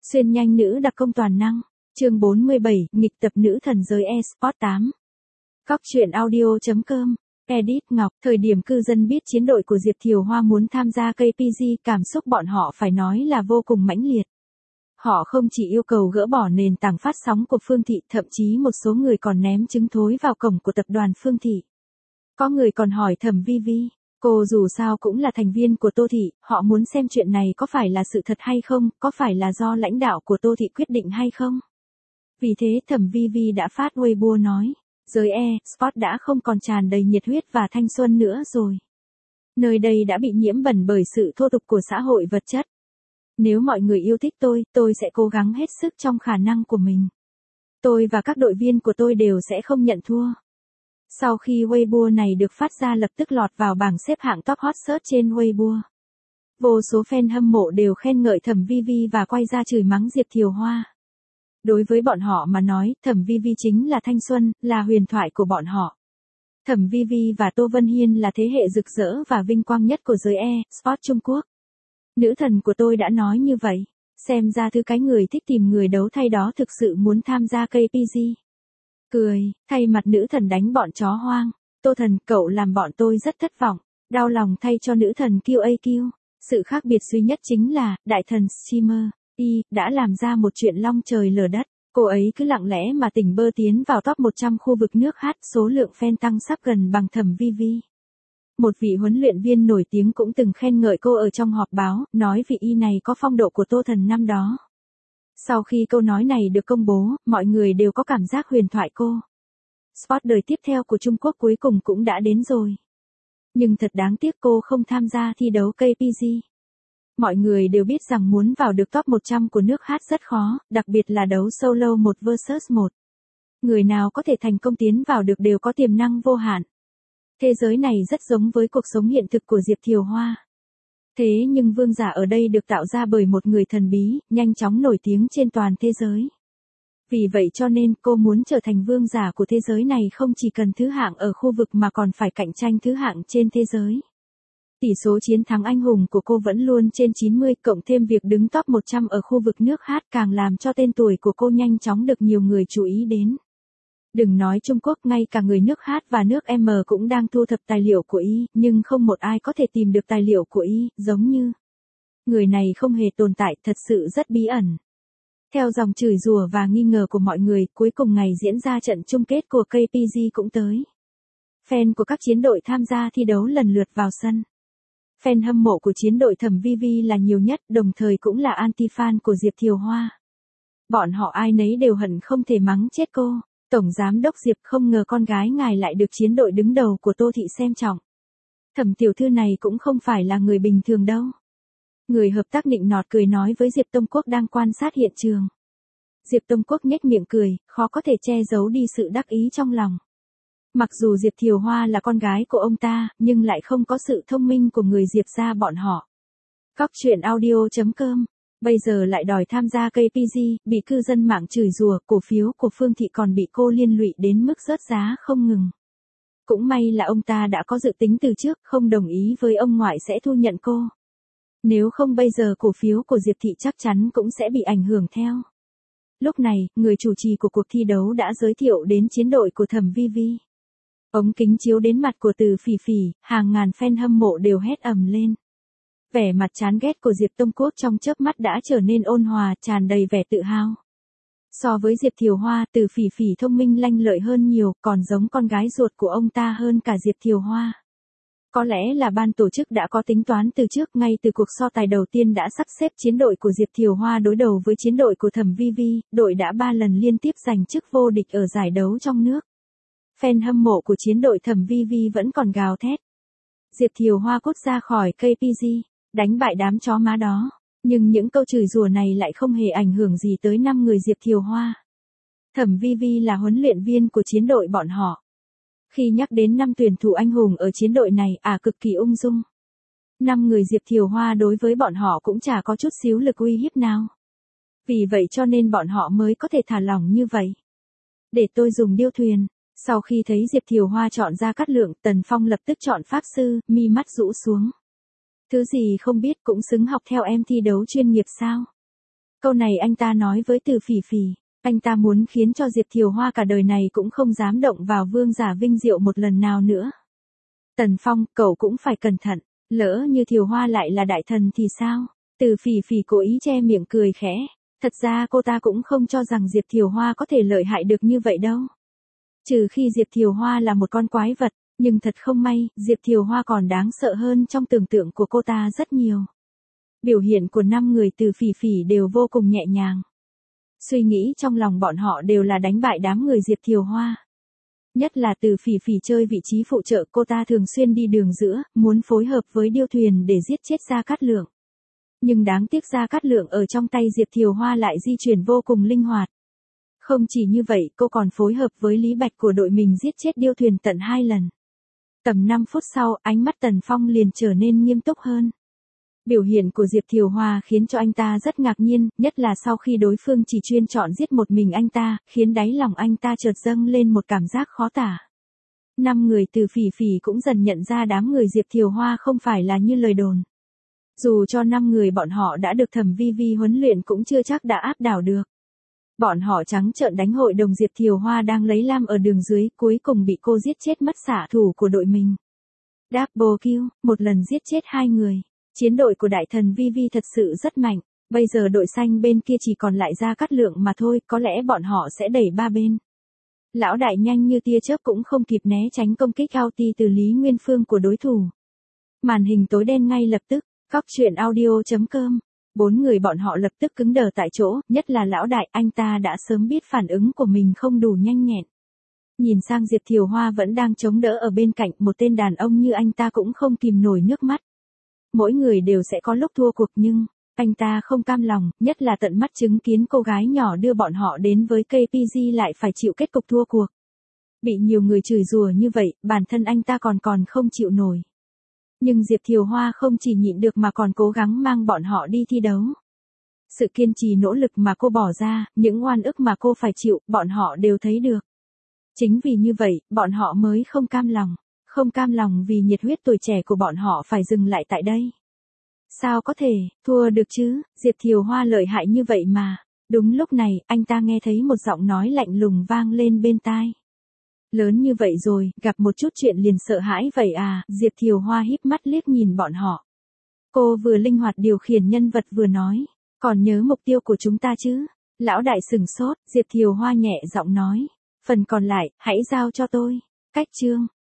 Xuyên nhanh nữ đặc công toàn năng. Chương 47, nghịch tập nữ thần giới eSports 8. Cóc truyện audio.com. Edit Ngọc. Thời điểm cư dân biết chiến đội của Diệp Thiều Hoa muốn tham gia KPG, cảm xúc bọn họ phải nói là vô cùng mãnh liệt. Họ không chỉ yêu cầu gỡ bỏ nền tảng phát sóng của Phương Thị, thậm chí một số người còn ném trứng thối vào cổng của tập đoàn Phương Thị. Có người còn hỏi Thẩm Vi Vi, cô dù sao cũng là thành viên của Tô Thị, họ muốn xem chuyện này có phải là sự thật hay không, có phải là do lãnh đạo của Tô Thị quyết định hay không. Vì thế Thẩm Vi Vi đã phát Weibo nói, giới e-sport đã không còn tràn đầy nhiệt huyết và thanh xuân nữa rồi. Nơi đây đã bị nhiễm bẩn bởi sự thô tục của xã hội vật chất. Nếu mọi người yêu thích tôi sẽ cố gắng hết sức trong khả năng của mình. Tôi và các đội viên của tôi đều sẽ không nhận thua. Sau khi Weibo này được phát ra lập tức lọt vào bảng xếp hạng top hot search trên Weibo. Vô số fan hâm mộ đều khen ngợi Thẩm Vi Vi và quay ra chửi mắng Diệp Thiều Hoa. Đối với bọn họ mà nói, Thẩm Vi Vi chính là thanh xuân, là huyền thoại của bọn họ. Thẩm Vi Vi và Tô Vân Hiên là thế hệ rực rỡ và vinh quang nhất của giới e-sport Trung Quốc. Nữ thần của tôi đã nói như vậy, xem ra thứ cái người thích tìm người đấu thay đó thực sự muốn tham gia KPG. Cười, thay mặt nữ thần đánh bọn chó hoang, Tô thần, cậu làm bọn tôi rất thất vọng, đau lòng thay cho nữ thần QAQ. Sự khác biệt duy nhất chính là, đại thần streamer, đã làm ra một chuyện long trời lở đất. Cô ấy cứ lặng lẽ mà tỉnh bơ tiến vào top 100 khu vực nước hát, số lượng fan tăng sắp gần bằng Thẩm Vi Vi. Một vị huấn luyện viên nổi tiếng cũng từng khen ngợi cô ở trong họp báo, nói vị này có phong độ của Tô thần năm đó. Sau khi câu nói này được công bố, mọi người đều có cảm giác huyền thoại cô. Sport đời tiếp theo của Trung Quốc cuối cùng cũng đã đến rồi. Nhưng thật đáng tiếc cô không tham gia thi đấu KPG. Mọi người đều biết rằng muốn vào được top 100 của nước hát rất khó, đặc biệt là đấu solo 1 vs 1. Người nào có thể thành công tiến vào được đều có tiềm năng vô hạn. Thế giới này rất giống với cuộc sống hiện thực của Diệp Thiều Hoa. Thế nhưng vương giả ở đây được tạo ra bởi một người thần bí, nhanh chóng nổi tiếng trên toàn thế giới. Vì vậy cho nên cô muốn trở thành vương giả của thế giới này không chỉ cần thứ hạng ở khu vực mà còn phải cạnh tranh thứ hạng trên thế giới. Tỷ số chiến thắng anh hùng của cô vẫn luôn trên 90, cộng thêm việc đứng top 100 ở khu vực nước hát càng làm cho tên tuổi của cô nhanh chóng được nhiều người chú ý đến. Đừng nói Trung Quốc, ngay cả người nước hát và nước M cũng đang thu thập tài liệu của nhưng không một ai có thể tìm được tài liệu của giống như người này không hề tồn tại, thật sự rất bí ẩn. Theo dòng chửi rủa và nghi ngờ của mọi người, cuối cùng ngày diễn ra trận chung kết của KPG cũng tới. Fan của các chiến đội tham gia thi đấu lần lượt vào sân. Fan hâm mộ của chiến đội Thẩm Vi Vi là nhiều nhất, đồng thời cũng là anti-fan của Diệp Thiều Hoa. Bọn họ ai nấy đều hận không thể mắng chết cô. Tổng giám đốc Diệp, không ngờ con gái ngài lại được chiến đội đứng đầu của Tô Thị xem trọng. Thẩm tiểu thư này cũng không phải là người bình thường đâu. Người hợp tác nịnh nọt cười nói với Diệp Tông Quốc đang quan sát hiện trường. Diệp Tông Quốc nhếch miệng cười, khó có thể che giấu đi sự đắc ý trong lòng. Mặc dù Diệp Thiều Hoa là con gái của ông ta, nhưng lại không có sự thông minh của người Diệp gia bọn họ. Cóc truyện audio.com. Bây giờ lại đòi tham gia KPG, bị cư dân mạng chửi rủa, cổ phiếu của Phương Thị còn bị cô liên lụy đến mức rớt giá không ngừng. Cũng may là ông ta đã có dự tính từ trước, không đồng ý với ông ngoại sẽ thu nhận cô. Nếu không bây giờ cổ phiếu của Diệp Thị chắc chắn cũng sẽ bị ảnh hưởng theo. Lúc này, người chủ trì của cuộc thi đấu đã giới thiệu đến chiến đội của Thẩm Vi Vi. Ống kính chiếu đến mặt của Từ Phỉ Phỉ, hàng ngàn fan hâm mộ đều hét ầm lên. Vẻ mặt chán ghét của Diệp Tông Quốc trong chớp mắt đã trở nên ôn hòa, tràn đầy vẻ tự hào. So với Diệp Thiều Hoa, Từ Phỉ Phỉ thông minh lanh lợi hơn nhiều, còn giống con gái ruột của ông ta hơn cả Diệp Thiều Hoa. Có lẽ là ban tổ chức đã có tính toán từ trước, ngay từ cuộc so tài đầu tiên đã sắp xếp chiến đội của Diệp Thiều Hoa đối đầu với chiến đội của Thẩm Vi Vi, đội đã 3 lần liên tiếp giành chức vô địch ở giải đấu trong nước. Fan hâm mộ của chiến đội Thẩm Vi Vi vẫn còn gào thét. Diệp Thiều Hoa cút ra khỏi KPG, đánh bại đám chó má đó. Nhưng những câu chửi rủa này lại không hề ảnh hưởng gì tới 5 người Diệp Thiều Hoa. Thẩm Vi Vi là huấn luyện viên của chiến đội bọn họ. Khi nhắc đến 5 tuyển thủ anh hùng ở chiến đội này, cực kỳ ung dung. 5 người Diệp Thiều Hoa đối với bọn họ cũng chả có chút xíu lực uy hiếp nào. Vì vậy cho nên bọn họ mới có thể thả lỏng như vậy. Để tôi dùng điêu thuyền. Sau khi thấy Diệp Thiều Hoa chọn ra Cát Lượng, Tần Phong lập tức chọn Pháp Sư, mi mắt rũ xuống. Thứ gì không biết cũng xứng học theo em thi đấu chuyên nghiệp sao? Câu này anh ta nói với Từ Phỉ Phỉ. Anh ta muốn khiến cho Diệp Thiều Hoa cả đời này cũng không dám động vào vương giả vinh diệu một lần nào nữa. Tần Phong, cậu cũng phải cẩn thận, lỡ như Thiều Hoa lại là đại thần thì sao? Từ Phỉ Phỉ cố ý che miệng cười khẽ. Thật ra cô ta cũng không cho rằng Diệp Thiều Hoa có thể lợi hại được như vậy đâu. Trừ khi Diệp Thiều Hoa là một con quái vật, nhưng thật không may, Diệp Thiều Hoa còn đáng sợ hơn trong tưởng tượng của cô ta rất nhiều. Biểu hiện của 5 người Từ Phỉ Phỉ đều vô cùng nhẹ nhàng. Suy nghĩ trong lòng bọn họ đều là đánh bại đám người Diệp Thiều Hoa. Nhất là Từ Phỉ Phỉ chơi vị trí phụ trợ, cô ta thường xuyên đi đường giữa, muốn phối hợp với Điêu Thuyền để giết chết Gia Cát Lượng. Nhưng đáng tiếc Gia Cát Lượng ở trong tay Diệp Thiều Hoa lại di chuyển vô cùng linh hoạt. Không chỉ như vậy, cô còn phối hợp với Lý Bạch của đội mình giết chết Điêu Thuyền tận 2 lần. Tầm 5 phút sau, ánh mắt Tần Phong liền trở nên nghiêm túc hơn. Biểu hiện của Diệp Thiều Hoa khiến cho anh ta rất ngạc nhiên, nhất là sau khi đối phương chỉ chuyên chọn giết một mình anh ta, khiến đáy lòng anh ta chợt dâng lên một cảm giác khó tả. 5 người Từ Phỉ Phỉ cũng dần nhận ra đám người Diệp Thiều Hoa không phải là như lời đồn. Dù cho 5 người bọn họ đã được Thẩm Vi Vi huấn luyện cũng chưa chắc đã áp đảo được. Bọn họ trắng trợn đánh hội đồng Diệp Thiều Hoa đang lấy lam ở đường dưới, cuối cùng bị cô giết chết mất xạ thủ của đội mình. Double kill, một lần giết chết 2 người. Chiến đội của đại thần Vi Vi thật sự rất mạnh, bây giờ đội xanh bên kia chỉ còn lại Gia Cát Lượng mà thôi, có lẽ bọn họ sẽ đẩy 3 bên. Lão đại nhanh như tia chớp cũng không kịp né tránh công kích ulti từ Lý Nguyên Phương của đối thủ. Màn hình tối đen ngay lập tức, cóc truyện audio.com. 4 người bọn họ lập tức cứng đờ tại chỗ, nhất là lão đại, anh ta đã sớm biết phản ứng của mình không đủ nhanh nhẹn. Nhìn sang Diệp Thiều Hoa vẫn đang chống đỡ ở bên cạnh, một tên đàn ông như anh ta cũng không kìm nổi nước mắt. Mỗi người đều sẽ có lúc thua cuộc nhưng, anh ta không cam lòng, nhất là tận mắt chứng kiến cô gái nhỏ đưa bọn họ đến với KPG lại phải chịu kết cục thua cuộc. Bị nhiều người chửi rủa như vậy, bản thân anh ta còn không chịu nổi. Nhưng Diệp Thiều Hoa không chỉ nhịn được mà còn cố gắng mang bọn họ đi thi đấu. Sự kiên trì nỗ lực mà cô bỏ ra, những oan ức mà cô phải chịu, bọn họ đều thấy được. Chính vì như vậy, bọn họ mới không cam lòng. Không cam lòng vì nhiệt huyết tuổi trẻ của bọn họ phải dừng lại tại đây. Sao có thể, thua được chứ, Diệp Thiều Hoa lợi hại như vậy mà. Đúng lúc này, anh ta nghe thấy một giọng nói lạnh lùng vang lên bên tai. Lớn như vậy rồi, gặp một chút chuyện liền sợ hãi vậy à, Diệp Thiều Hoa híp mắt liếc nhìn bọn họ. Cô vừa linh hoạt điều khiển nhân vật vừa nói, còn nhớ mục tiêu của chúng ta chứ? Lão đại sừng sốt, Diệp Thiều Hoa nhẹ giọng nói, phần còn lại, hãy giao cho tôi. Cách chương